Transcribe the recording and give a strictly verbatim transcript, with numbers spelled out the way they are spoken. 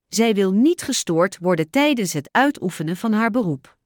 Zij wil niet gestoord worden tijdens het uitoefenen van haar beroep.